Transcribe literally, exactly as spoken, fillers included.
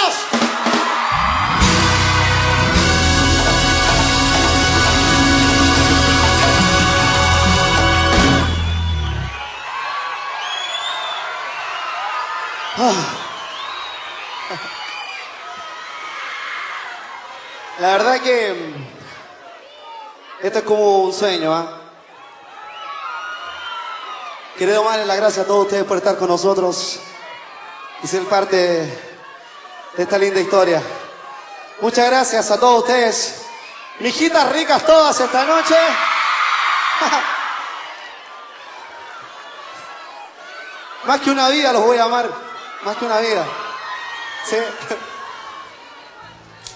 ¡Vamos! Ah. La verdad que esto es como un sueño, ¿ah? ¿eh? Querido darle las gracias a todos ustedes por estar con nosotros y ser parte de esta linda historia. Muchas gracias a todos ustedes. Mijitas ricas todas esta noche. Más que una vida los voy a amar. Más que una vida. ¿Sí?